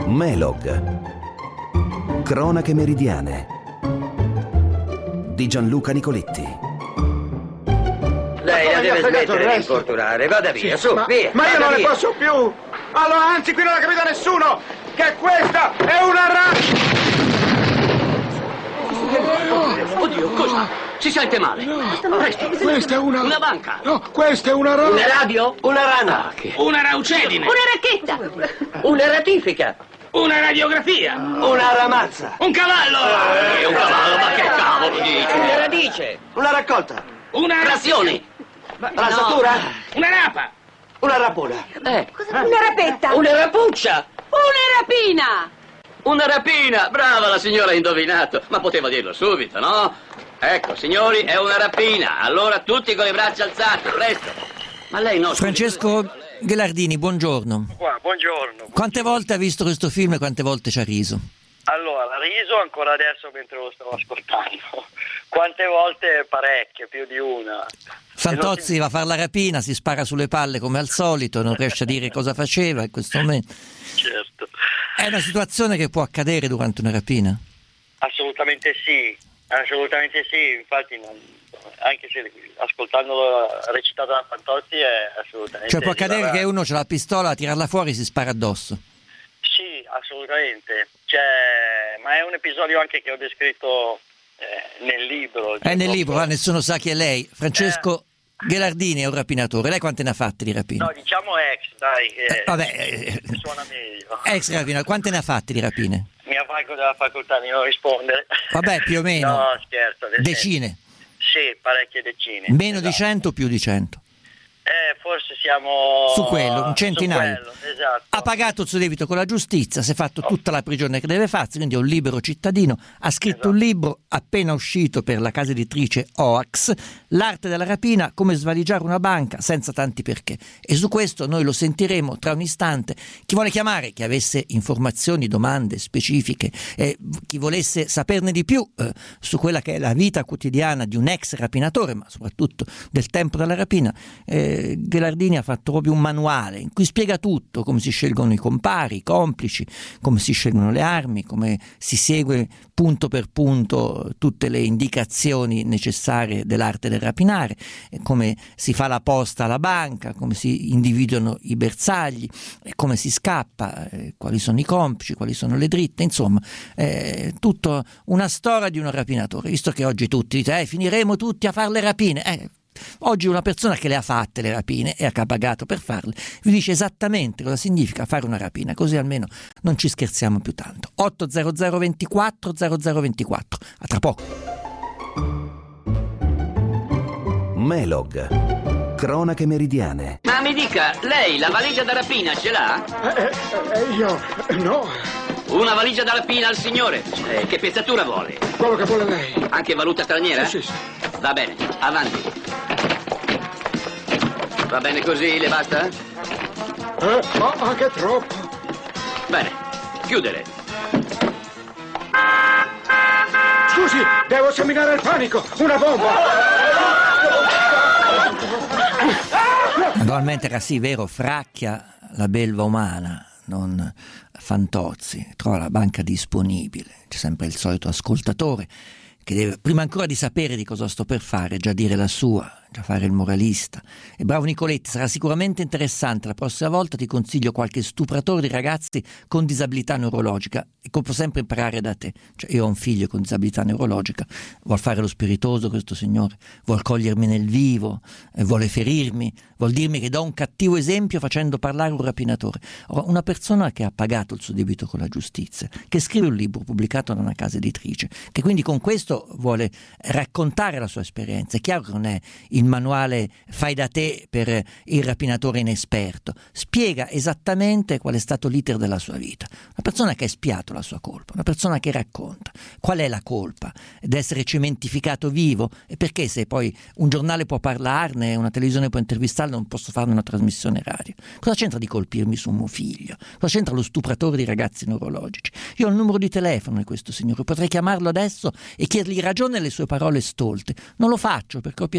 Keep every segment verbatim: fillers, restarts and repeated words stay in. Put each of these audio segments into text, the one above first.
Melog. Cronache meridiane di Gianluca Nicoletti. Lei la deve smettere di importunare, vada via, sì, su, ma, via. Ma io non via. ne posso più! Allora, anzi, qui non ha capito nessuno che questa è una radio! Oddio, cosa? Si sente male? No, Presto. Questa è una... Una banca? No, questa è una radio! Una radio? Una rana, Ah, che... Una raucedine? Una racchetta! una ratifica, Una radiografia? una ramazza, Un cavallo? Eh, un cavallo, ma che cavolo dici? una radice, Una raccolta. Una razioni, Rasatura. Una rapa? Una rapona. eh, Una rapetta! una rapuccia, Una rapina! Una rapina! Brava, la signora ha indovinato. Ma poteva dirlo subito, no? Ecco, signori, è una rapina. Allora tutti con le braccia alzate, presto. Ma lei no... Francesco Ghelardini, buongiorno. Qua, buongiorno. Quante volte ha visto questo film e quante volte ci ha riso? Allora, riso ancora adesso mentre lo stavo ascoltando. Quante volte? Parecchie, più di una. Fantozzi va a fare la rapina, si spara sulle palle come al solito, non riesce a dire cosa faceva in questo momento. Certo. È una situazione che può accadere durante una rapina? Assolutamente sì, assolutamente sì. Infatti, non, anche se ascoltandolo recitato da Fantozzi è assolutamente... Cioè può accadere rivale. che uno c'ha la pistola, a tirarla fuori e si spara addosso? Sì, assolutamente. Cioè, ma è un episodio anche che ho descritto eh, nel libro. È nel Proprio- libro, ah, nessuno sa chi è lei. Francesco Ghelardini è un rapinatore. Lei quante ne ha fatte di rapine? No, diciamo ex, dai, che Eh, vabbè, eh, suona meglio. ex rapina, quante ne ha fatte di rapine? Mi avvalgo della facoltà di non rispondere. Vabbè, più o meno. No, scherzo. nel Decine. senso- Sì, parecchie decine. Meno di esatto. cento o più di cento? Eh, forse siamo... Su quello, un centinaio. Su quello, esatto. Ha pagato il suo debito con la giustizia, si è fatto tutta la prigione che deve farsi, quindi è un libero cittadino. Ha scritto Esatto. un libro appena uscito per la casa editrice Oax, L'arte della rapina, come svaligiare una banca senza tanti perché. E su questo noi lo sentiremo tra un istante. Chi vuole chiamare, chi avesse informazioni, domande specifiche, eh, chi volesse saperne di più eh, su quella che è la vita quotidiana di un ex rapinatore, ma soprattutto del tempo della rapina, eh, Ghelardini ha fatto proprio un manuale in cui spiega tutto, come si scelgono i compari, i complici, come si scelgono le armi, come si segue punto per punto tutte le indicazioni necessarie dell'arte del rapinare, come si fa la posta alla banca, come si individuano i bersagli, come si scappa, eh, quali sono i complici, quali sono le dritte, insomma, eh, tutta una storia di un rapinatore, visto che oggi tutti dite, eh, finiremo tutti a fare le rapine, eh, oggi una persona che le ha fatte le rapine e che ha pagato per farle vi dice esattamente cosa significa fare una rapina, così almeno non ci scherziamo più tanto. Otto zero zero ventiquattro zero zero ventiquattro, a tra poco. Melog. Cronache meridiane Ma mi dica, lei la valigia da rapina ce l'ha? Eh, eh, io... no, Una valigia da rapina al signore. Eh, che pezzatura vuole? quello che vuole lei. Anche valuta straniera? Sì, sì, sì. Va bene, avanti. Va bene così, le basta? Eh, ma anche troppo. Bene, chiudere. Scusi, devo seminare il panico. Una bomba. Naturalmente era sì, vero, Fracchia, la belva umana, non Fantozzi, trova la banca disponibile, c'è sempre il solito ascoltatore che deve, prima ancora di sapere di cosa sto per fare, già dire la sua, già fare il moralista. E bravo Nicoletti, sarà sicuramente interessante, la prossima volta ti consiglio qualche stupratore di ragazzi con disabilità neurologica, e può sempre imparare da te. Cioè, io ho un figlio con disabilità neurologica, vuol fare lo spiritoso questo signore, vuol cogliermi nel vivo, eh, vuole ferirmi, vuol dirmi che do un cattivo esempio facendo parlare un rapinatore. Ora, una persona che ha pagato il suo debito con la giustizia, che scrive un libro pubblicato da una casa editrice, che quindi con questo vuole raccontare la sua esperienza, è chiaro che non è il manuale fai da te per il rapinatore inesperto, spiega esattamente qual è stato l'iter della sua vita, una persona che ha espiato la sua colpa, una persona che racconta qual è la colpa d'essere cementificato vivo, e perché se poi un giornale può parlarne, una televisione può intervistarlo, non posso farne una trasmissione radio. Cosa c'entra di colpirmi su mio figlio? Cosa c'entra lo stupratore di ragazzi neurologici? Io ho il numero di telefono di questo signore, potrei chiamarlo adesso e chiedergli ragione alle sue parole stolte. Non lo faccio perché ho pietà di lui.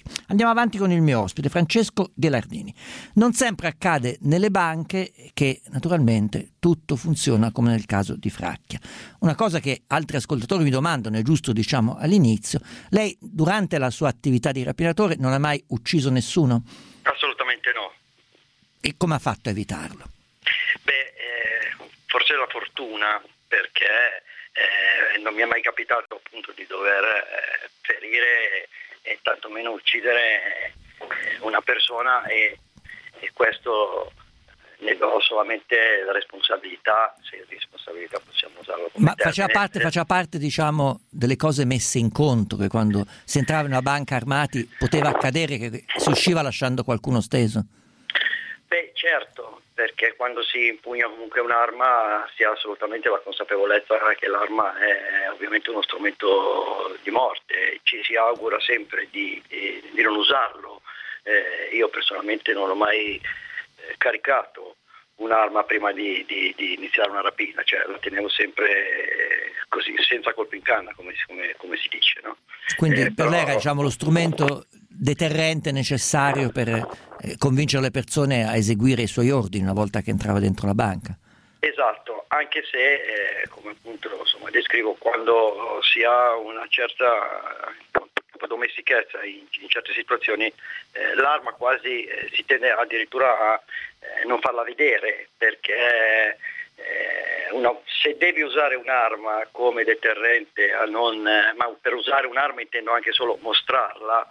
lui. Andiamo avanti con il mio ospite, Francesco Ghelardini. Non sempre accade nelle banche che naturalmente tutto funziona come nel caso di Fracchia. Una cosa che altri ascoltatori mi domandano, è giusto diciamo all'inizio: lei durante la sua attività di rapinatore non ha mai ucciso nessuno? Assolutamente no. E come ha fatto a evitarlo? Beh, eh, forse la fortuna, perché eh, non mi è mai capitato appunto di dover eh, ferire e tantomeno uccidere una persona, e, e questo ne do solamente la responsabilità, se responsabilità possiamo usarlo come Ma faceva termine. parte, faceva parte diciamo delle cose messe in conto, che quando si entrava in una banca armati poteva accadere che si usciva lasciando qualcuno steso? Beh, certo, perché quando si impugna comunque un'arma si ha assolutamente la consapevolezza che l'arma è ovviamente uno strumento di morte. Ci si augura sempre di, di, di non usarlo. Eh, io personalmente non ho mai eh, caricato un'arma prima di, di, di iniziare una rapina, cioè la tenevo sempre eh, così, senza colpo in canna, come, come, come si dice, no? Quindi Eh, per però... lei era diciamo lo strumento deterrente necessario per eh, convincere le persone a eseguire i suoi ordini una volta che entrava dentro la banca. Esatto, anche se eh, come appunto insomma, descrivo, quando si ha una certa domestichezza in, in certe situazioni, eh, l'arma quasi eh, si tende addirittura a eh, non farla vedere, perché eh, una, se devi usare un'arma come deterrente a non, eh, ma per usare un'arma intendo anche solo mostrarla,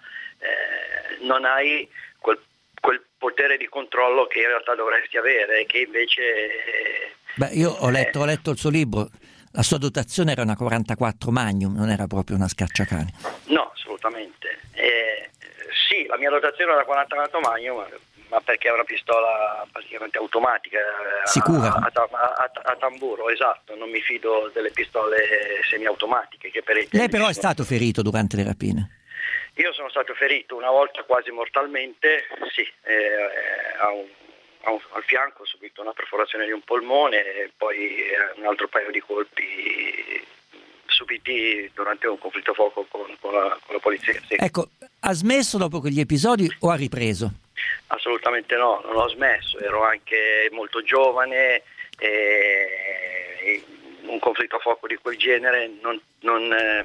eh, non hai quel, quel potere di controllo che in realtà dovresti avere, che invece eh, Beh, io ho letto, ho letto il suo libro, la sua dotazione era una quarantaquattro Magnum, non era proprio una scacciacani. No, assolutamente. Eh, sì, la mia dotazione era quarantaquattro Magnum, ma, ma perché è una pistola praticamente automatica. Sicura? A, a, a, a tamburo, esatto, non mi fido delle pistole semiautomatiche. Che per Lei però è stato ferito durante le rapine? Io sono stato ferito una volta quasi mortalmente, sì, eh, a un, a un, al fianco ho subito una perforazione di un polmone e poi eh, un altro paio di colpi subiti durante un conflitto a fuoco con, con, la, con la polizia. Sì. Ecco, ha smesso dopo quegli episodi o ha ripreso? Assolutamente no, non ho smesso, ero anche molto giovane e, e un conflitto a fuoco di quel genere non, non eh,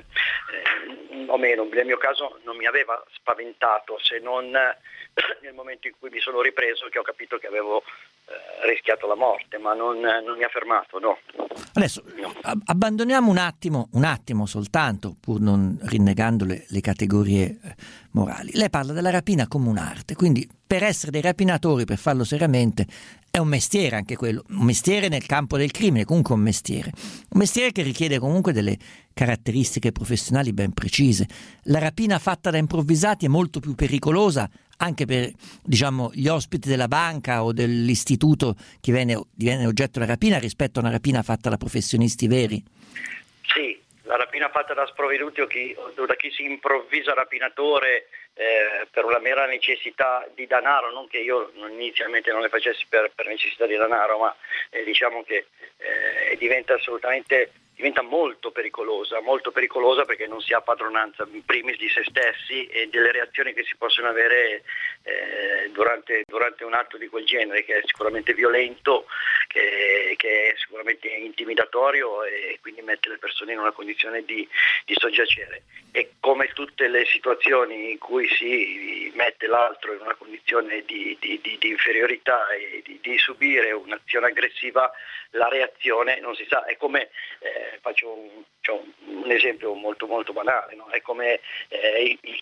o meno, nel mio caso non mi aveva spaventato, se non nel momento in cui mi sono ripreso, che ho capito che avevo eh, rischiato la morte, ma non, non mi ha fermato, no. Adesso no. abbandoniamo un attimo, un attimo soltanto, pur non rinnegando le, le categorie morali. Lei parla della rapina come un'arte, quindi per essere dei rapinatori, per farlo seriamente, è un mestiere anche quello, un mestiere nel campo del crimine, comunque un mestiere. Un mestiere che richiede comunque delle caratteristiche professionali ben precise. La rapina fatta da improvvisati è molto più pericolosa anche per, diciamo, gli ospiti della banca o dell'istituto che viene, diviene oggetto della rapina rispetto a una rapina fatta da professionisti veri. Sì, la rapina fatta da sprovveduti o, chi, o da chi si improvvisa rapinatore eh, per una mera necessità di denaro, non che io inizialmente non le facessi per, per necessità di denaro, ma eh, diciamo che eh, diventa assolutamente diventa molto pericolosa, molto pericolosa perché non si ha padronanza in primis di se stessi e delle reazioni che si possono avere eh, durante, durante un atto di quel genere, che è sicuramente violento, che, che è sicuramente intimidatorio e quindi mette le persone in una condizione di, di soggiacere. E come tutte le situazioni in cui si mette l'altro in una condizione di, di, di, di inferiorità e di, di subire un'azione aggressiva, la reazione non si sa, è come eh, faccio un, cioè un esempio molto molto banale, no? È come eh, il, il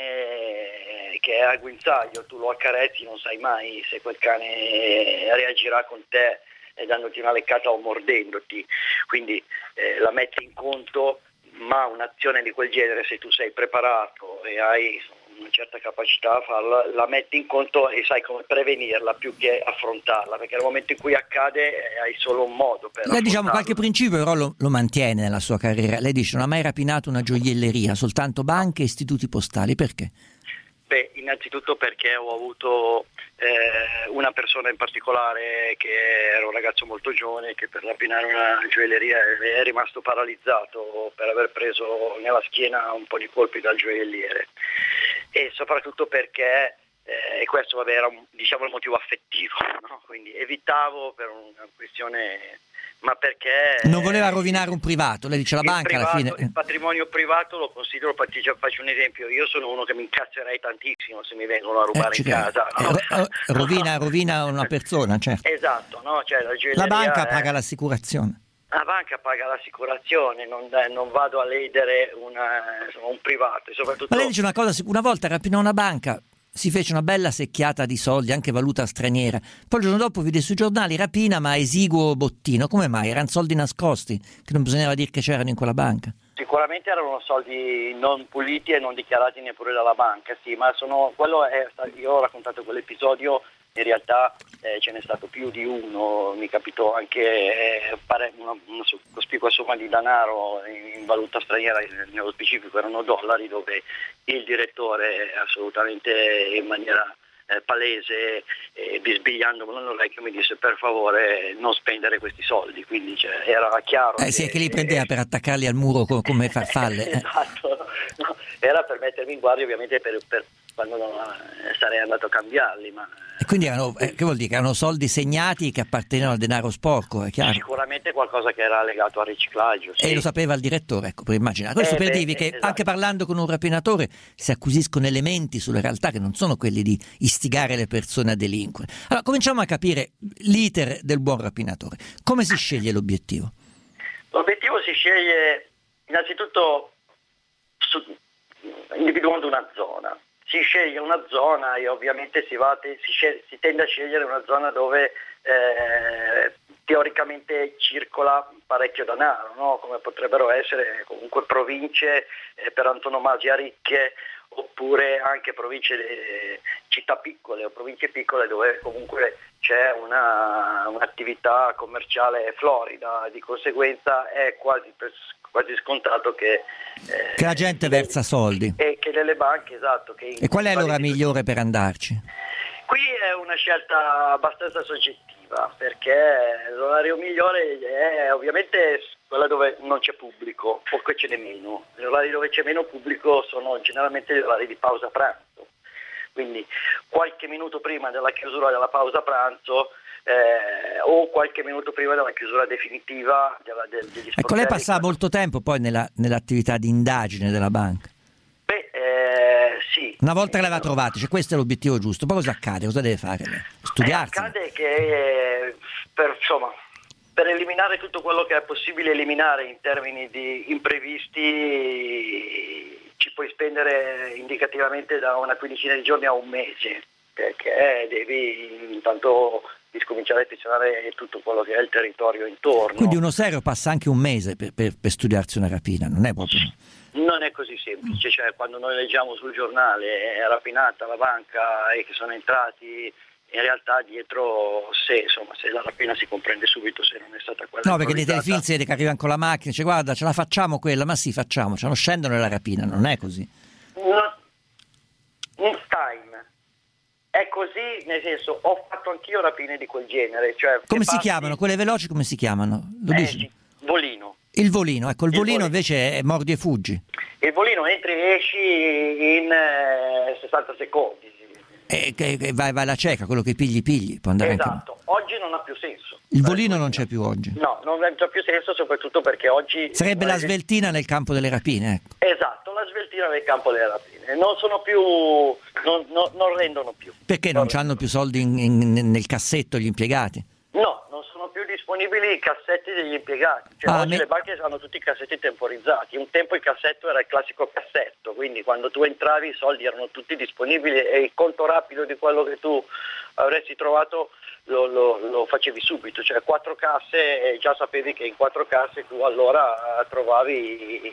cane che è al guinzaglio, tu lo accarezzi, non sai mai se quel cane reagirà con te dandoti una leccata o mordendoti, quindi eh, la metti in conto, ma un'azione di quel genere, se tu sei preparato e hai una certa capacità a farla, la metti in conto e sai come prevenirla più che affrontarla, perché nel momento in cui accade eh, hai solo un modo per Lei, diciamo, qualche principio però lo, lo mantiene nella sua carriera. Lei dice non ha mai rapinato una gioielleria, soltanto banche e istituti postali. Perché? Beh, innanzitutto perché ho avuto eh, una persona in particolare che era un ragazzo molto giovane che per rapinare una gioielleria è rimasto paralizzato per aver preso nella schiena un po' di colpi dal gioielliere. e soprattutto perché eh, e questo vabbè era un, diciamo il motivo affettivo, no? Quindi evitavo per una questione, ma perché non voleva rovinare un privato, lei dice la banca privato, alla fine il patrimonio privato lo considero, faccio un esempio, io sono uno che mi incazzerei tantissimo se mi vengono a rubare eh, in casa, no? eh, rovina, rovina una persona, certo. Esatto, no? Cioè, la, la banca è... paga l'assicurazione. La banca paga l'assicurazione, non, non vado a ledere una, insomma, un privato. E soprattutto... Ma lei dice una cosa, una volta rapinò una banca, si fece una bella secchiata di soldi, anche valuta straniera. Poi il giorno dopo vide sui giornali rapina ma esiguo bottino. Come mai? Erano soldi nascosti, che non bisognava dire che c'erano in quella banca. Sicuramente erano soldi non puliti e non dichiarati neppure dalla banca, sì, ma sono, quello è, io ho raccontato quell'episodio, in realtà eh, ce n'è stato più di uno, mi capitò anche eh, pare una, una cospicua somma di denaro in, in valuta straniera, nello specifico erano dollari, dove il direttore assolutamente in maniera eh, palese, eh, bisbigliandomelo nell'orecchio, mi disse per favore non spendere questi soldi, quindi cioè, era chiaro. Eh sì, che li prendeva eh, per attaccarli al muro come farfalle. Eh. Esatto, no, era per mettermi in guardia ovviamente per, per quando non, eh, sarei andato a cambiarli, ma... E quindi erano, eh, che vuol dire? Che erano soldi segnati che appartenevano al denaro sporco, è chiaro? Sicuramente qualcosa che era legato al riciclaggio. Sì. E lo sapeva il direttore, ecco, per immaginare. Questo eh, per beh, dirvi che esatto. Anche parlando con un rapinatore si acquisiscono elementi sulle realtà che non sono quelli di istigare le persone a delinquere. Allora, cominciamo a capire l'iter del buon rapinatore. Come si sceglie l'obiettivo? L'obiettivo si sceglie innanzitutto su, individuando una zona. Si sceglie una zona e ovviamente si, va, si, scel- si tende a scegliere una zona dove eh, teoricamente circola parecchio denaro, no? Come potrebbero essere comunque province eh, per antonomasia ricche, oppure anche province, eh, città piccole o province piccole dove comunque c'è una, un'attività commerciale florida, di conseguenza è quasi, quasi scontato che, eh, che la gente versa soldi. E che delle banche, esatto. Che e qual è l'ora migliore per andarci? Qui è una scelta abbastanza soggettiva, perché l'orario migliore è ovviamente quella dove non c'è pubblico, o che ce n'è meno. Gli orari dove c'è meno pubblico sono generalmente gli orari di pausa pranzo, quindi qualche minuto prima della chiusura della pausa pranzo eh, o qualche minuto prima della chiusura definitiva della, del, degli sportelli. Ecco, lei passava molto tempo poi nella, nell'attività di indagine della banca. Beh, eh, sì. Una volta che l'aveva trovata, cioè questo è l'obiettivo giusto, poi cosa accade? Cosa deve fare? Studiarsi? Eh, accade che eh, per, insomma, per eliminare tutto quello che è possibile eliminare in termini di imprevisti ci puoi spendere indicativamente da una quindicina di giorni a un mese, perché devi intanto discominciare a ispezionare tutto quello che è il territorio intorno. Quindi uno serio passa anche un mese per, per, per studiarsi una rapina, non è proprio... Non è così semplice, cioè quando noi leggiamo sul giornale è rapinata la banca e che sono entrati, in realtà dietro, se insomma se la rapina si comprende subito, se non è stata quella. No, perché nei telefilm si vede che arrivano con la macchina, dice guarda ce la facciamo quella, ma sì facciamo, cioè non scendono nella rapina, non è così. No, in time è così, nel senso ho fatto anch'io rapine di quel genere, cioè come si passi... chiamano? Quelle veloci come si chiamano? Lo eh, dici? Sì, volino. Il volino, ecco, il, il volino, volino invece è mordi e fuggi. Il volino entri e esci in eh, sessanta secondi. E che, che vai, vai alla cieca, quello che pigli pigli, può andare esatto. Anche... Oggi non ha più senso. Il volino non c'è più oggi. No, non ha più senso, soprattutto perché oggi... Sarebbe la sveltina nel campo delle rapine, ecco. Esatto, la sveltina nel campo delle rapine. Non sono più... non, non, non rendono più. Perché non, non hanno più soldi in, in, nel cassetto gli impiegati? No, non sono più disponibili i cassetti degli impiegati. Cioè, ah, oggi me... le banche hanno tutti i cassetti temporizzati. Un tempo il cassetto era il classico cassetto, quindi quando tu entravi i soldi erano tutti disponibili e il conto rapido di quello che tu avresti trovato lo, lo, lo facevi subito. Cioè quattro casse e già sapevi che in quattro casse tu allora trovavi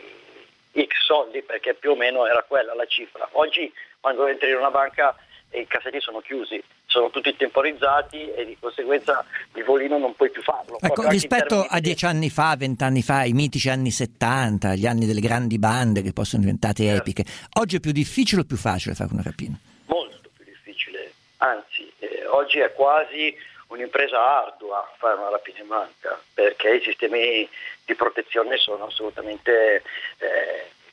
X soldi, perché più o meno era quella la cifra. Oggi quando entri in una banca i cassetti sono chiusi, sono tutti temporizzati e di conseguenza il volino non puoi più farlo. Ecco, rispetto a dieci anni fa, vent'anni fa, i mitici anni settanta, gli anni delle grandi bande che poi sono diventate certo. epiche, oggi è più difficile o più facile fare una rapina? Molto più difficile, anzi eh, oggi è quasi un'impresa ardua fare una rapina in banca, perché i sistemi di protezione sono assolutamente eh,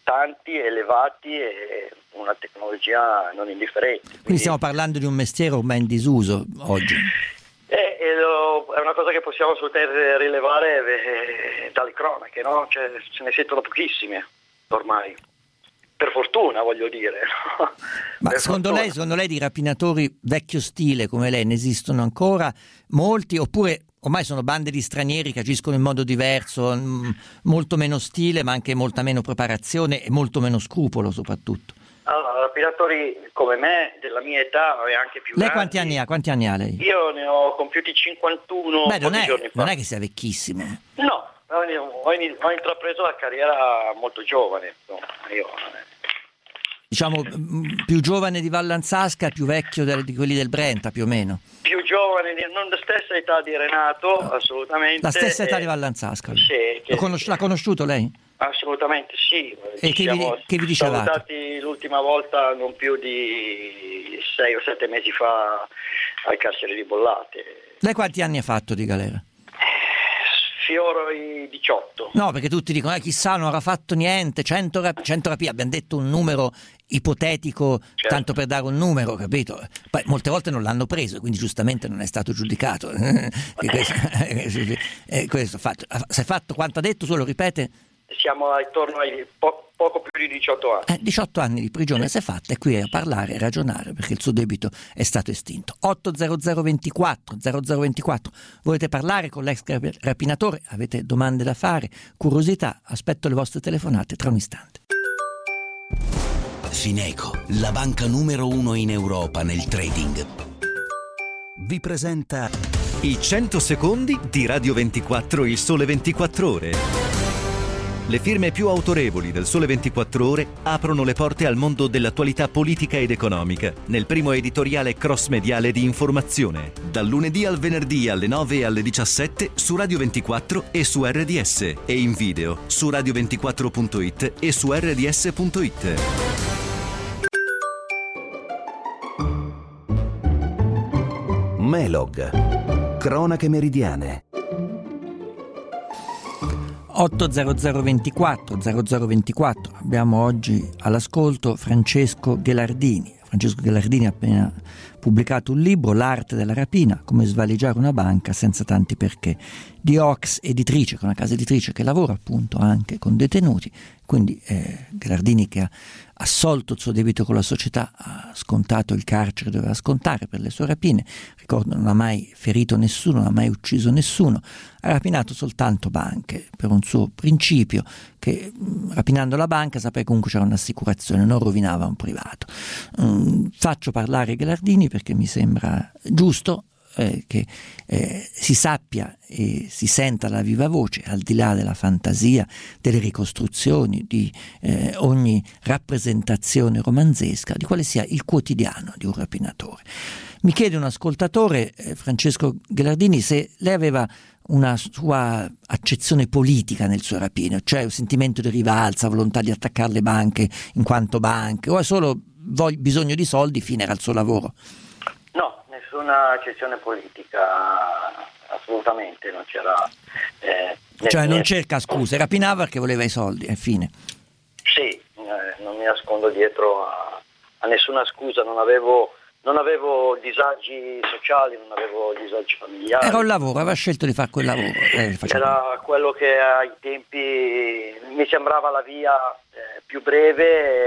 importanti, elevati e una tecnologia non indifferente. Quindi, Quindi stiamo parlando di un mestiere ormai in disuso oggi. Eh, eh, lo, è una cosa che possiamo assolutamente rilevare eh, dalle cronache, no? Cioè, se ne sentono pochissime ormai. Per fortuna, voglio dire. No? Ma Per secondo fortuna. lei, secondo lei di rapinatori vecchio stile come lei ne esistono ancora molti, oppure ormai sono bande di stranieri che agiscono in modo diverso, mh, molto meno stile ma anche molta meno preparazione e molto meno scrupolo soprattutto? Allora, rapinatori come me, della mia età e anche più Lei grandi. quanti anni ha? Quanti anni ha lei? Io ne ho compiuti cinquantuno Beh, non pochi è, giorni fa. non è che sia vecchissimo. No, ho, in- ho intrapreso la carriera molto giovane. No, io, eh, Diciamo mh, più giovane di Vallanzasca, più vecchio del- di quelli del Brenta più o meno. più giovane, di- non la stessa età di Renato, assolutamente. La stessa età eh, di Vallanzasca. Sì, che- L'ha conos- l'ha conosciuto lei? Assolutamente sì. E Ci che vi- siamo che vi dicevate? salutati l'ultima volta non più di sei o sette mesi fa al carcere di Bollate. Lei quanti anni ha fatto di galera? Fioro i diciotto. No, perché tutti dicono, eh, chissà, non avrà fatto niente, cento, rap- cento rapine, abbiamo detto un numero ipotetico, Certo. tanto per dare un numero, capito? Poi molte volte non l'hanno preso, quindi giustamente non è stato giudicato. Che questo, eh, questo fatto. Si è fatto quanto ha detto, solo ripete? Siamo attorno ai po- poco più di diciotto anni. Eh, diciotto anni di prigione si è fatta, e qui è a parlare, a ragionare, perché il suo debito è stato estinto. otto zero zero ventiquattro zero zero ventiquattro, volete parlare con l'ex rapinatore? Avete domande da fare, curiosità? Aspetto le vostre telefonate tra un istante. Fineco, la banca numero uno in Europa nel trading, vi presenta I cento secondi di Radio ventiquattro Il Sole ventiquattro Ore. Le firme più autorevoli del Sole ventiquattro Ore aprono le porte al mondo dell'attualità politica ed economica nel primo editoriale cross-mediale di informazione, dal lunedì al venerdì alle nove e alle diciassette su Radio ventiquattro e su R D S, e in video su radio ventiquattro punto it e su R D S punto it. Melog, cronache meridiane. otto zero zero ventiquattro zero zero ventiquattro, abbiamo oggi all'ascolto Francesco Ghelardini. Francesco Ghelardini ha appena pubblicato un libro, L'arte della rapina, come svaligiare una banca senza tanti perché, di Ox Editrice, che è una casa editrice che lavora appunto anche con detenuti. Quindi eh, Ghelardini, che ha assolto il suo debito con la società, ha scontato il carcere che doveva scontare per le sue rapine, ricordo non ha mai ferito nessuno, non ha mai ucciso nessuno, ha rapinato soltanto banche per un suo principio, che mh, rapinando la banca sapeva che comunque c'era un'assicurazione, non rovinava un privato. Mm, faccio parlare Ghelardini perché mi sembra giusto eh, che eh, si sappia e si senta la viva voce, al di là della fantasia, delle ricostruzioni, di eh, ogni rappresentazione romanzesca, di quale sia il quotidiano di un rapinatore. Mi chiede un ascoltatore, eh, Francesco Ghelardini, se lei aveva una sua accezione politica nel suo rapino, cioè un sentimento di rivalsa, volontà di attaccare le banche in quanto banche, o è solo vog- bisogno di soldi, fine era il suo lavoro? No, nessuna accezione politica, assolutamente, non c'era. Eh, Cioè né- non né- cerca scuse, rapinava perché voleva i soldi, e fine. Sì, eh, non mi nascondo dietro a, a nessuna scusa, non avevo, non avevo disagi sociali, non avevo disagi familiari. Era un lavoro, aveva scelto di fare quel lavoro. eh, faceva- Era quello che ai tempi mi sembrava la via eh, più breve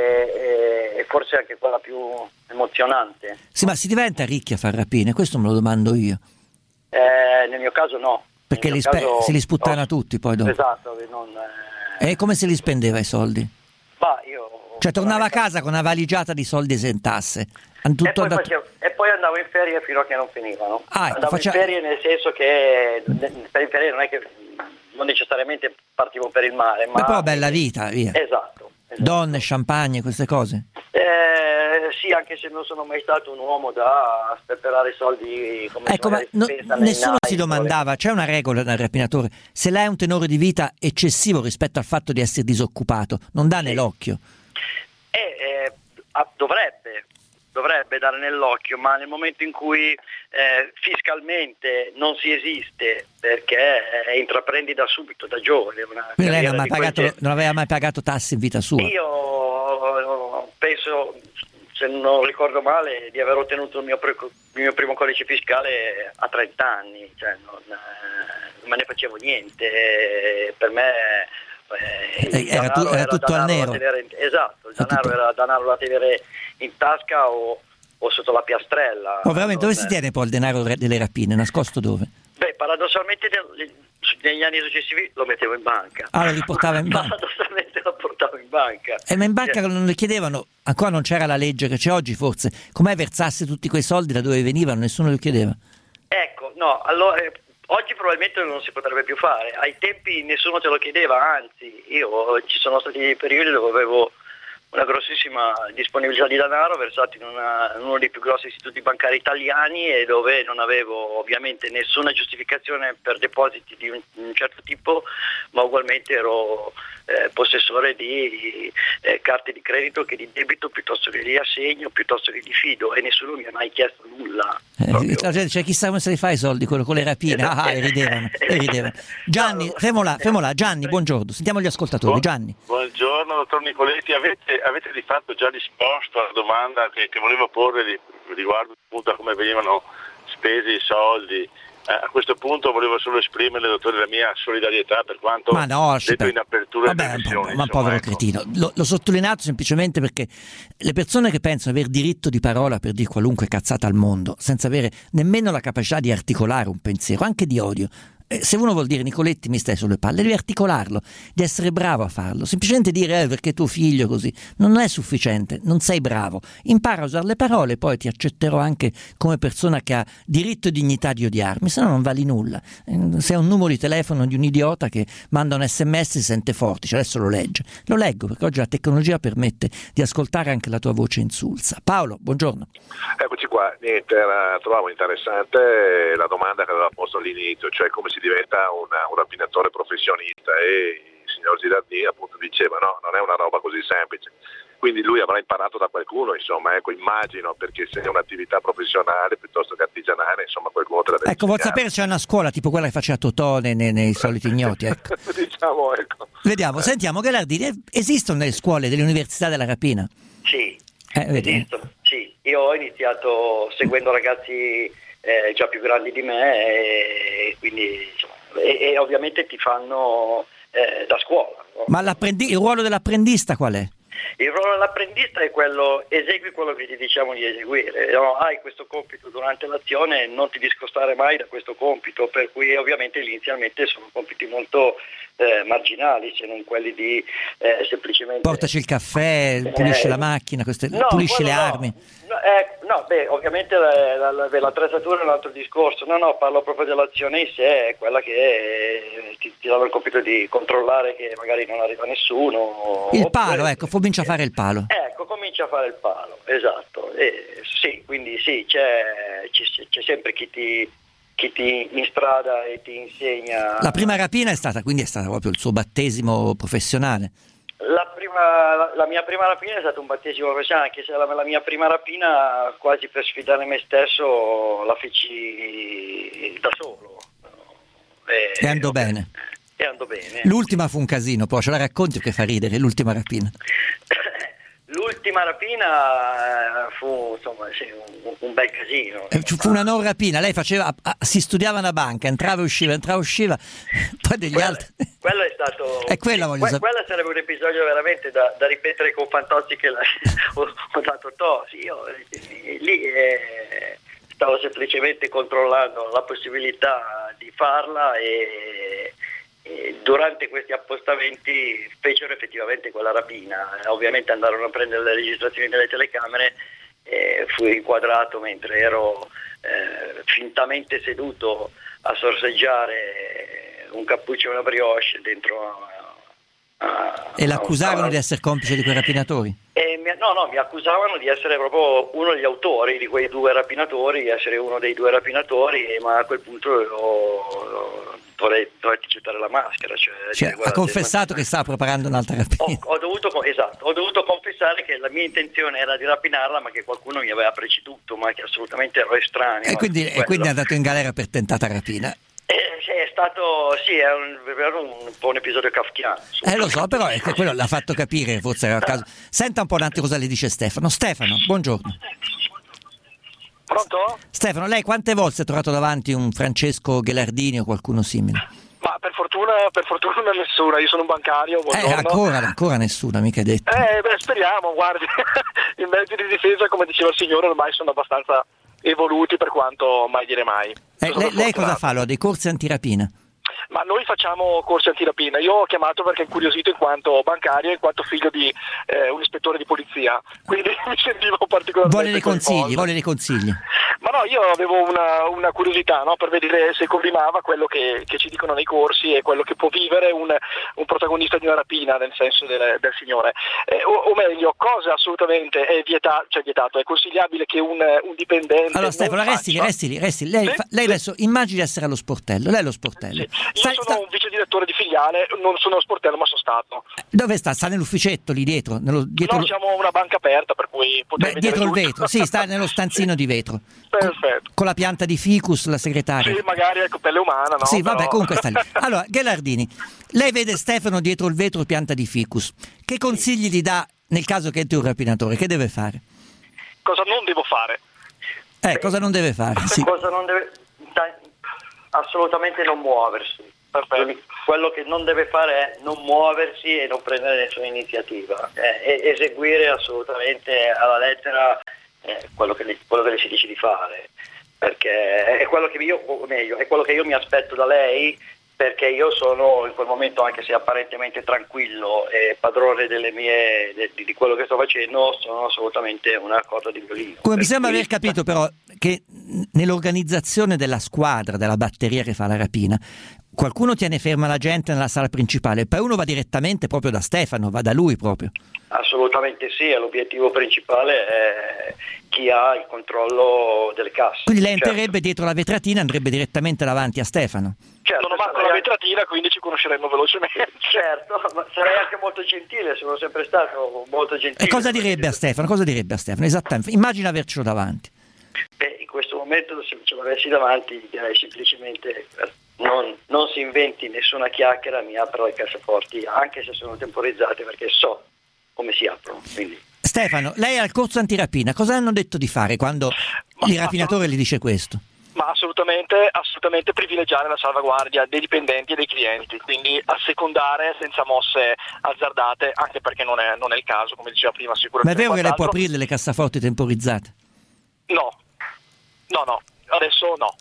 e, e forse anche quella più emozionante. Sì, ma si diventa ricchi a far rapine? Questo me lo domando io. Eh, nel mio caso no. Perché Nel li mio spe- caso, se li sputtana no. tutti poi dopo. Esatto, non, eh, E come se li spendeva i soldi? bah, io, Cioè tornava a casa con una valigiata di soldi esentasse. Han e tutto poi, dato- facevo- e poi andavo in ferie fino a che non finivano. Ah, ecco, andavo faccia- in ferie nel senso che per in ferie non è che non necessariamente partivo per il mare, ma Ma però bella vita, via. Esatto. esatto. Donne, champagne, queste cose. Eh, sì, anche se non sono mai stato un uomo da sperperare soldi come Ecco, ma magari no- spesa nei nessuno si night, domandava, c'è una regola nel rapinatore, se lei ha un tenore di vita eccessivo rispetto al fatto di essere disoccupato, non dà nell'occhio. Eh, eh, ah, dovrebbe, dovrebbe dare nell'occhio, ma nel momento in cui eh, fiscalmente non si esiste, perché eh, intraprendi da subito, da giovane. Una Quindi lei non, carriera mai di pagato, quel non aveva mai pagato tasse in vita sua? Io penso, se non ricordo male, di aver ottenuto il mio, pre- il mio primo codice fiscale a trenta anni, cioè non, eh, non me ne facevo niente. Eh, per me eh, era, tu, era, era tutto al nero. tenere, esatto, il denaro tutto... era denaro da tenere in tasca o, o sotto la piastrella. Oh, veramente, non, dove si tiene poi il denaro delle rapine? Nascosto dove? Beh, paradossalmente negli anni successivi lo mettevo in banca. Ah, lo riportava in banca? Paradossalmente lo portavo in banca. Eh, ma in banca Sì. non le chiedevano, ancora non c'era la legge che c'è oggi forse, com'è versasse tutti quei soldi, da dove venivano, nessuno lo chiedeva? Ecco, no, allora eh, oggi probabilmente non si potrebbe più fare, ai tempi nessuno te lo chiedeva, anzi io ci sono stati dei periodi dove avevo una grossissima disponibilità di denaro versati in, una, in uno dei più grossi istituti bancari italiani e dove non avevo ovviamente nessuna giustificazione per depositi di un, un certo tipo, ma ugualmente ero eh, possessore di eh, carte di credito che di debito piuttosto che di assegno, piuttosto che di fido, e nessuno mi ha mai chiesto nulla. Eh, cioè, chissà come se li fa i soldi quello con le rapine. Ah, e ridevano, e ridevano. Gianni, fermo là, fermo là. Gianni, buongiorno, sentiamo gli ascoltatori. Gianni. Buongiorno dottor Nicoletti, avete, avete di fatto già risposto alla domanda che, che volevo porre di, riguardo appunto a come venivano spesi i soldi. Eh, a questo punto volevo solo esprimere, dottore, la mia solidarietà per quanto ma no, detto in apertura. Vabbè, delle ma, missioni, ma povero ecco. cretino, L- l'ho sottolineato semplicemente perché le persone che pensano di aver diritto di parola per dire qualunque cazzata al mondo senza avere nemmeno la capacità di articolare un pensiero, anche di odio, eh, se uno vuol dire Nicoletti mi stai sulle palle, devi articolarlo, di essere bravo a farlo. Semplicemente dire eh, perché tuo figlio così non è sufficiente, non sei bravo, impara a usare le parole, poi ti accetterò anche come persona che ha diritto e dignità di odiarmi, se no non vali nulla. Sei un numero di telefono di un idiota che manda un sms e si sente forte, cioè adesso lo legge, lo leggo perché oggi la tecnologia permette di ascoltare anche la tua voce insulsa. Paolo, buongiorno. Eccoci qua, niente, era, trovavo interessante la domanda che aveva posto all'inizio, cioè come si diventa una, un rapinatore professionista, e il signor Girardini appunto diceva no, non è una roba così semplice, quindi lui avrà imparato da qualcuno, insomma, ecco, immagino, perché se è un'attività professionale piuttosto che artigianale, insomma qualcuno te la deve ecco, vuol insegnare. sapere se c'è una scuola tipo quella che faceva Totò nei, nei, nei soliti ignoti, ecco. Diciamo, ecco. Vediamo, eh. sentiamo Gherardini, esistono delle scuole, delle università della rapina? Sì, eh, esistono, sì. Io ho iniziato seguendo ragazzi eh, già più grandi di me e quindi insomma, e, e ovviamente ti fanno eh, da scuola. No? Ma il ruolo dell'apprendista qual è? Il ruolo dell'apprendista è quello, esegui quello che ti diciamo di eseguire, no? Hai questo compito durante l'azione, non ti discostare mai da questo compito, per cui ovviamente inizialmente sono compiti molto eh, marginali, se non quelli di eh, semplicemente... Portaci il caffè, pulisci eh, la macchina, queste, no, pulisci le no. armi. No, eh, no, beh, ovviamente la, la, l'attrezzatura è un altro discorso, no, no, parlo proprio dell'azione in sé, è quella che eh, ti, ti danno il compito di controllare che magari non arriva nessuno. Il oppure, palo, ecco, comincia a fare il palo. Ecco, comincia a fare il palo, esatto. E, sì, quindi sì, c'è, c'è, c'è sempre chi ti, chi ti in strada e ti insegna. La prima rapina è stata, quindi è stato proprio il suo battesimo professionale. La, prima, la, la mia prima rapina è stata un battesimo professionale, anche se la, la mia prima rapina, quasi per sfidare me stesso, la feci da solo. E, e andò bene. E andò bene. L'ultima fu un casino, poi ce la racconti che fa ridere, l'ultima rapina. L'ultima rapina fu insomma sì, un, un bel casino. Eh, fu una non rapina, lei faceva, ah, si studiava una banca, entrava e usciva, entrava e usciva, poi degli quello, altri. Quello è stato. È quella voglio que- sapere. Quello sarebbe un episodio veramente da, da ripetere con Fantozzi che la, ho, ho dato tosi. Io eh, lì eh, stavo semplicemente controllando la possibilità di farla e. E durante questi appostamenti fecero effettivamente quella rapina, eh, ovviamente andarono a prendere le registrazioni delle telecamere e fui inquadrato mentre ero eh, fintamente seduto a sorseggiare un cappuccio e una brioche dentro a, a, e l'accusarono a, di essere complice di quei rapinatori? E mi, no, no, mi accusavano di essere proprio uno degli autori di quei due rapinatori, di essere uno dei due rapinatori, ma a quel punto ho, dovrei, dovrei gettare la maschera. Cioè, cioè, dire, guarda, ha confessato che stava preparando un'altra rapina. Ho, ho, dovuto, esatto, ho dovuto confessare che la mia intenzione era di rapinarla, ma che qualcuno mi aveva preceduto, ma che assolutamente ero estraneo. E quindi, e quindi è andato in galera per tentata rapina. È stato, sì, è un, è un po' un episodio kafkiano. Eh lo so, però è che quello l'ha fatto capire, forse era il caso. Senta un po' un attimo cosa le dice Stefano. Stefano, buongiorno. Pronto? Stefano, lei quante volte ha trovato davanti un Francesco Ghelardini o qualcuno simile? Ma per fortuna, per fortuna nessuna, io sono un bancario. Eh, ancora, ancora nessuna, mica detto. Eh, beh, speriamo, guardi, i mezzi di difesa, come diceva il signore, ormai sono abbastanza evoluti, per quanto mai dire mai. Eh, lei, lei cosa fa? Allora, dei corsi antirapina? Ma noi facciamo corsi antirapina. Io ho chiamato perché incuriosito in quanto bancario e in quanto figlio di eh, un ispettore di polizia, quindi mi sentivo particolarmente vuole dei consigli, coinvolto. vuole dei consigli. Ma no, io avevo una, una curiosità, no, per vedere se combinava quello che, che ci dicono nei corsi e quello che può vivere un, un protagonista di una rapina, nel senso del, del signore. Eh, o, o meglio, cosa assolutamente è vietato, cioè vietato, è consigliabile che un, un dipendente. Allora Stefano, resti lì, resti lì, resti lì. Lei, sì? fa, lei sì. adesso immagini di essere allo sportello, lei è allo sportello. Sì. Sta, Io sono sta... un vice direttore di filiale, non sono sportello ma sono stato. Dove sta? Sta nell'ufficetto lì dietro? Nello, dietro... No, siamo una banca aperta, per cui Beh, dietro il vetro, sì, sta nello stanzino di vetro. Perfetto. Con la pianta di ficus, la segretaria. Sì, magari ecco, pelle umana, no? Sì, Però... vabbè, comunque sta lì. Allora, Ghelardini, lei vede Stefano dietro il vetro pianta di ficus. Che consigli gli dà nel caso che entri un rapinatore? Che deve fare? Cosa non devo fare? Eh, cosa non deve fare? Sì. Cosa non deve... Assolutamente non muoversi. Perfetto. Quello che non deve fare è non muoversi e non prendere nessuna iniziativa, eh, e eseguire assolutamente alla lettera eh, quello, che le, quello che le si dice di fare, perché è quello che io, o meglio, è quello che io mi aspetto da lei, perché io sono in quel momento, anche se apparentemente tranquillo e padrone delle mie, di, di quello che sto facendo, sono assolutamente una corda di violino. Come mi sembra cui... aver capito però che nell'organizzazione della squadra, della batteria che fa la rapina, qualcuno tiene ferma la gente nella sala principale, poi uno va direttamente proprio da Stefano, va da lui proprio. Assolutamente sì, l'obiettivo principale è chi ha il controllo delle casse. Quindi lei certo. entrerebbe dietro la vetratina e andrebbe direttamente davanti a Stefano. Certo, non ho manco la vetratina, quindi ci conosceremmo velocemente. Certo, ma sarei anche molto gentile, sono sempre stato molto gentile. E cosa direbbe a Stefano? Cosa direbbe a Stefano? Esattamente, immagina avercelo davanti. Beh, in questo momento se ce l'avessi davanti direi semplicemente non, non si inventi nessuna chiacchiera, mi apro le cassaforti anche se sono temporizzate, perché so come si aprono. Quindi. Stefano, lei è al corso antirapina, cosa hanno detto di fare quando ma, il rapinatore gli dice questo? Ma assolutamente, assolutamente privilegiare la salvaguardia dei dipendenti e dei clienti, quindi assecondare senza mosse azzardate, anche perché non è, non è il caso, come diceva prima sicuramente. Ma è vero che lei può aprire le cassaforti temporizzate? No, no, no, adesso no.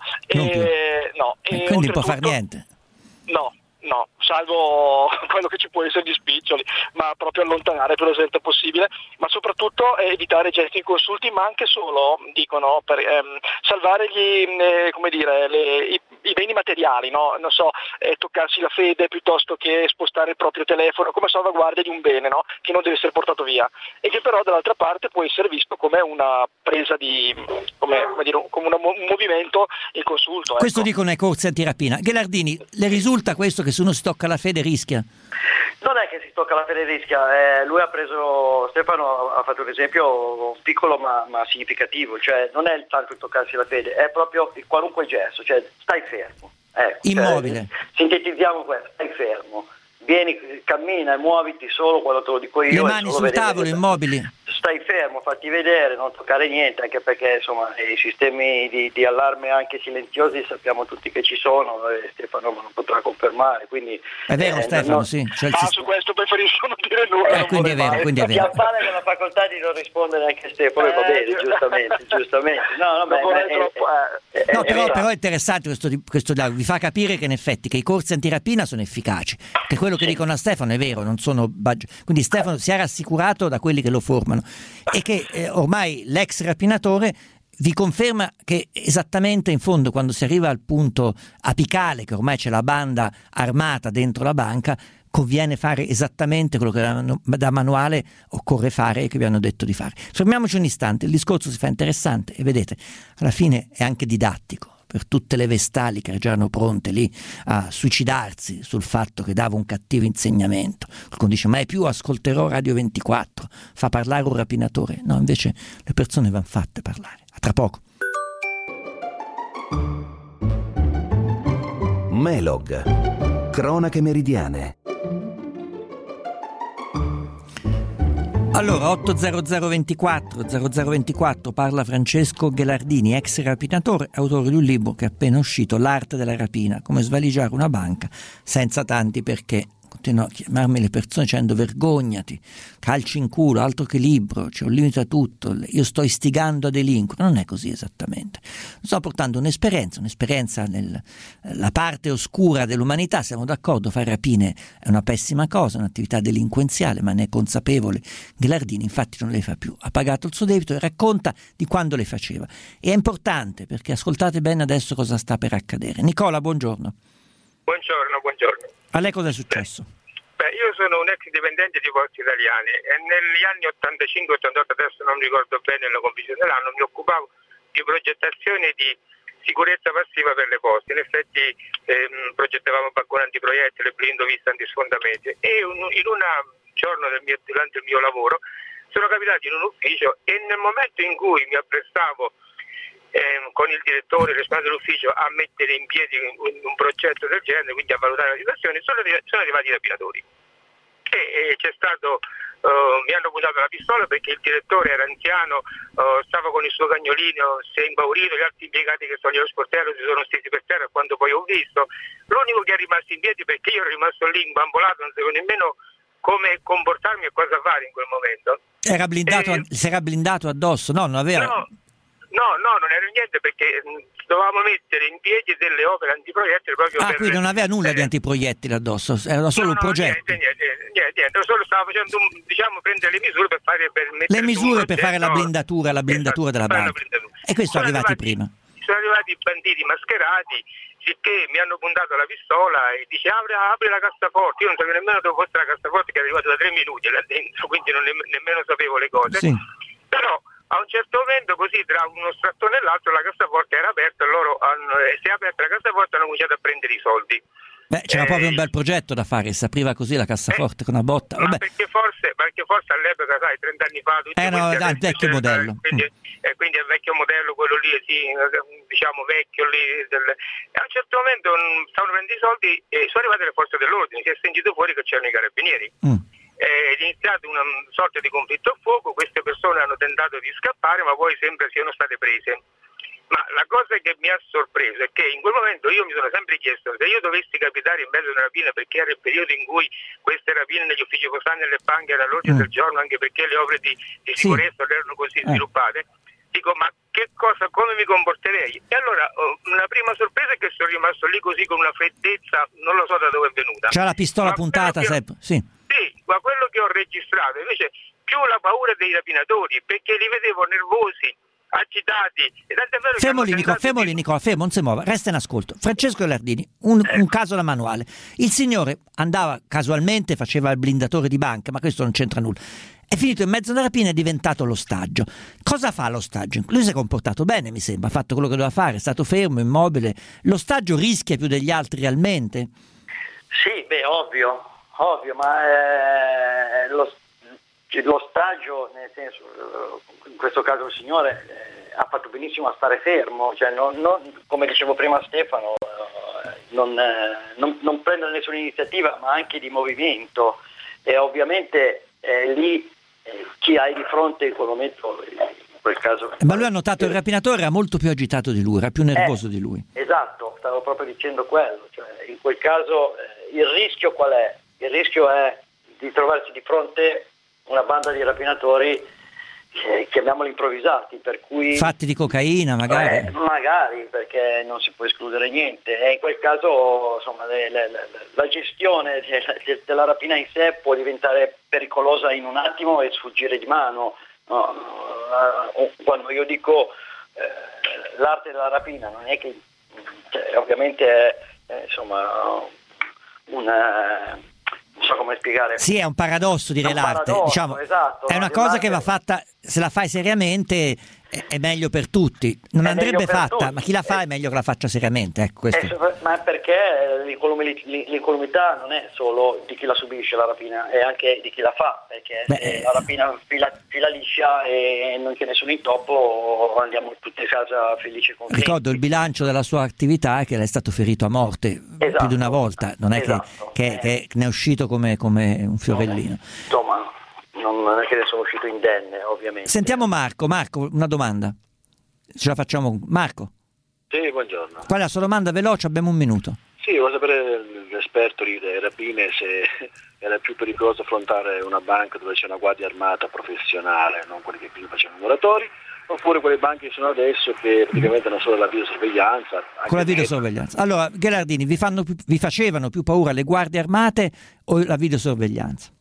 E, no. E quindi non può fare niente? No. No, salvo quello che ci può essere di spiccioli, ma proprio allontanare per l'eserto possibile, ma soprattutto evitare gesti inconsulti, ma anche solo, dicono, per ehm, salvare gli, eh, come dire, le, i, i beni materiali, no? Non so, eh, toccarsi la fede piuttosto che spostare il proprio telefono, come salvaguardia di un bene, no? Che non deve essere portato via e che però dall'altra parte può essere visto come una presa di, come, come dire, come una, un movimento inconsulto. Ecco. Questo dicono ai corsi antirapina. Ghelardini, le risulta questo che se uno si tocca la fede rischia? Non è che si tocca la fede rischia, eh, lui ha preso, Stefano ha fatto un esempio piccolo ma, ma significativo, cioè non è tanto il toccarsi la fede, è proprio il qualunque gesto, cioè stai fermo. Ecco, immobile. Cioè, sintetizziamo questo, stai fermo, vieni, cammina e muoviti solo quando te lo dico io. Le mani sul tavolo, immobili. Stai fermo, fatti vedere, non toccare niente, anche perché insomma i sistemi di, di allarme anche silenziosi sappiamo tutti che ci sono, e Stefano non potrà confermare, quindi è vero eh, Stefano, no, sì. Cioè, ah, su questo preferisco non dire nulla. Eh, quindi è vero, quindi è vero. Mi appare con la facoltà di non rispondere anche Stefano, eh, va bene, giustamente, giustamente. No, no, beh, è, troppo, è, è, no è, però, è però è interessante questo, questo vi fa capire che in effetti che i corsi antirapina sono efficaci, che quello che sì. dicono a Stefano è vero, non sono bag... quindi Stefano si è rassicurato da quelli che lo formano e che eh, ormai l'ex rapinatore vi conferma che esattamente in fondo quando si arriva al punto apicale, che ormai c'è la banda armata dentro la banca, conviene fare esattamente quello che da, da manuale occorre fare e che vi hanno detto di fare. Fermiamoci un istante, il discorso si fa interessante e vedete, alla fine è anche didattico per tutte le vestali che già erano pronte lì a suicidarsi sul fatto che dava un cattivo insegnamento. Qualcuno dice mai più ascolterò Radio ventiquattro, fa parlare un rapinatore. No, invece le persone vanno fatte parlare. A tra poco. Melog, cronache meridiane. Allora, otto zero zero ventiquattro zero zero ventiquattro parla Francesco Ghelardini, ex rapinatore, autore di un libro che è appena uscito, L'arte della rapina, come svaligiare una banca senza tanti perché. Continuo a chiamarmi le persone dicendo vergognati, calci in culo, altro che libro, c'è un limite a tutto, io sto istigando a delinquere. Non è così esattamente. Sto portando un'esperienza, un'esperienza nella parte oscura dell'umanità. Siamo d'accordo, fare rapine è una pessima cosa, un'attività delinquenziale, ma ne è consapevole Ghelardini, infatti non le fa più. Ha pagato il suo debito e racconta di quando le faceva. E è importante perché ascoltate bene adesso cosa sta per accadere. Nicola, buongiorno. Buongiorno, buongiorno. A lei cosa è successo? Beh, io sono un ex dipendente di Poste Italiane e negli anni ottantacinque ottantotto, adesso non ricordo bene la conclusione dell'anno, mi occupavo di progettazione di sicurezza passiva per le poste. In effetti ehm, progettavamo balconi antiproiettili, blindo, vista antisfondamenti e un, in un giorno del mio, durante il mio lavoro sono capitato in un ufficio e nel momento in cui mi apprestavo Eh, con il direttore, il responsabile dell'ufficio a mettere in piedi un, un progetto del genere, quindi a valutare la situazione, sono, sono arrivati i rapinatori e, e c'è stato uh, mi hanno puntato la pistola perché il direttore era anziano, uh, stava con il suo cagnolino, si è impaurito, gli altri impiegati che sono nello sportello si sono stesi per terra quando poi ho visto, l'unico che è rimasto in piedi perché io ero rimasto lì imbambolato, non sapevo nemmeno come comportarmi e cosa fare in quel momento. Era blindato, e... si era blindato addosso, no? Non aveva... No. No, no, non era niente perché mh, dovevamo mettere in piedi delle opere antiproiettili proprio ah, per... quindi non aveva nulla eh, di antiproiettili addosso, era solo no, un progetto. No, niente, niente, niente, niente, solo stavo facendo, un, diciamo, prendere le misure per fare... Per le misure per fare la blindatura, la blindatura esatto, della banca. E questo sono arrivati, arrivati prima. Sono arrivati i banditi mascherati, sicché mi hanno puntato la pistola e dice apri, apri la cassaforte. Io non sapevo nemmeno dove fosse la cassaforte che è arrivata da tre minuti là dentro, quindi non ne, nemmeno sapevo le cose. Sì. Però... a un certo momento, così tra uno strattone e l'altro, la cassaforte era aperta e loro hanno, si è aperta la cassaforte e hanno cominciato a prendere i soldi. Beh, c'era eh, proprio un bel progetto da fare, si apriva così la cassaforte eh, con una botta. Ma Vabbè. perché forse, perché forse all'epoca, sai, trent'anni fa... Tutti eh no, dai, il vecchio modello. Quindi, mm. eh, quindi è il vecchio modello, quello lì, sì, diciamo vecchio lì. Del, e a un certo momento mh, stavano prendendo i soldi e sono arrivate le forze dell'ordine, si è sentito fuori che c'erano i carabinieri. Mm. È iniziato una sorta di conflitto a fuoco, queste persone hanno tentato di scappare ma poi sembra siano state prese. Ma la cosa che mi ha sorpreso è che in quel momento io mi sono sempre chiesto se io dovessi capitare in mezzo a una rapina, perché era il periodo in cui queste rapine negli uffici postali nelle banche era all'ordine mm. del giorno, anche perché le opere di, di sicurezza sì. erano così eh. sviluppate, dico ma che cosa, come mi comporterei? E allora una prima sorpresa è che sono rimasto lì così con una freddezza, non lo so da dove è venuta. C'ha la pistola ma puntata, Sepp, sì. Sì, ma quello che ho registrato invece più la paura dei rapinatori, perché li vedevo nervosi, agitati. E vero fermo lì, Nicola, fermo lì, Nicola, fermo, non si muova, resta in ascolto. Francesco Ghelardini, un, ecco. un caso da manuale. Il signore andava casualmente, faceva il blindatore di banca, ma questo non c'entra nulla. È finito in mezzo alla rapina e è diventato l'ostaggio. Cosa fa l'ostaggio? Lui si è comportato bene, mi sembra, ha fatto quello che doveva fare, è stato fermo, immobile. L'ostaggio rischia più degli altri realmente? Sì, beh, ovvio. Ovvio, ma eh, lo, l'ostaggio, nel senso, in questo caso il signore eh, ha fatto benissimo a stare fermo, cioè non, non, come dicevo prima a Stefano, eh, non, eh, non, non prendere nessuna iniziativa, ma anche di movimento, e ovviamente eh, lì eh, chi hai di fronte in quel momento, in quel caso... Ma lui ha notato il rapinatore era molto più agitato di lui, era più nervoso eh, di lui. Esatto, stavo proprio dicendo quello, cioè in quel caso eh, il rischio qual è? Il rischio è di trovarsi di fronte una banda di rapinatori, eh, chiamiamoli improvvisati, per cui... Fatti di cocaina, magari? Eh, magari, perché non si può escludere niente. E in quel caso, insomma, le, le, le, la gestione de, della rapina in sé può diventare pericolosa in un attimo e sfuggire di mano. No, quando io dico eh, l'arte della rapina, non è che... Cioè, ovviamente è, è insomma... una non so come spiegare. Sì, è un paradosso dire È un l'arte, paradosso, diciamo, esatto, è no? una cosa L'arte- che va fatta, se la fai seriamente è, è meglio per tutti, non È andrebbe meglio per fatta, tutti. ma chi la fa è meglio che la faccia seriamente, ecco questo. Eh, so- ma perché l'incolumi- l'incolumità non è solo di chi la subisce la rapina, è anche di chi la fa, perché Beh, se eh. la rapina fila, fila liscia e non c'è nessun intoppo, andiamo tutti a casa felici e contenti. Ricordo il bilancio della sua attività è che lei è stato ferito a morte Esatto. più di una volta, non è Esatto. che, che- che ne è uscito come, come un fiorellino. Insomma, non non è che ne sono uscito indenne, ovviamente. Sentiamo Marco, Marco, una domanda, ce la facciamo, Marco, Sì, buongiorno. qual è la sua domanda veloce, abbiamo un minuto. Sì, volevo sapere l'esperto lì delle rapine se era più pericoloso affrontare una banca dove c'è una guardia armata professionale, non quelli che prima facevano i muratori, oppure quelle banche che sono adesso che praticamente hanno solo la videosorveglianza. anche Con la dentro. videosorveglianza. Allora, Gherardini, vi, fanno più- vi facevano più paura le guardie armate o la videosorveglianza?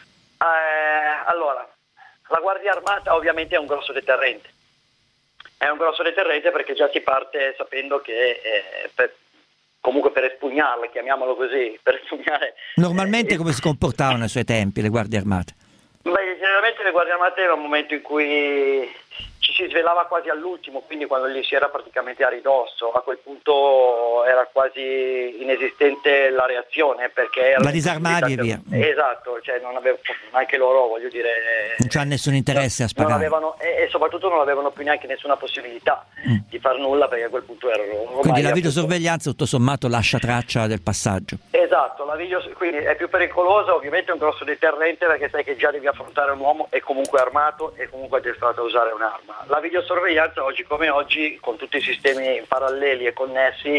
Eh, allora, la Guardia Armata ovviamente è un grosso deterrente. È un grosso deterrente perché già si parte sapendo che eh, per, comunque per espugnarle, chiamiamolo così, per espugnare... Normalmente eh, come si comportavano ai suoi tempi le guardie armate? Beh, generalmente le Guardie Armate era un momento in cui ci si svelava quasi all'ultimo, quindi quando gli si era praticamente a ridosso, a quel punto era quasi inesistente la reazione perché era La disarmavi e via. Esatto, cioè non aveva, anche loro voglio dire Non c'ha nessun interesse a non sparare. avevano, e, e soprattutto non avevano più neanche nessuna possibilità Mm. di far nulla perché a quel punto erano ormai Quindi la appunto- videosorveglianza tutto sommato lascia traccia del passaggio. Esatto, la video, quindi è più pericolosa, ovviamente è un grosso deterrente perché sai che già devi affrontare un uomo è comunque armato e comunque addestrato a usare un'arma. La videosorveglianza oggi come oggi, con tutti i sistemi paralleli e connessi,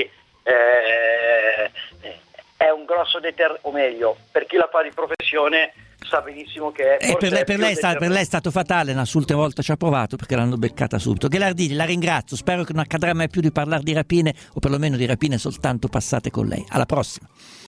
eh, è un grosso deterrente, o meglio, per chi la fa di professione sa benissimo che E per lei, per, lei è sta- per lei è stato fatale, la sua ultima volta ci ha provato perché l'hanno beccata subito. Gherardini, la ringrazio, spero che non accadrà mai più di parlare di rapine o perlomeno di rapine soltanto passate con lei. Alla prossima.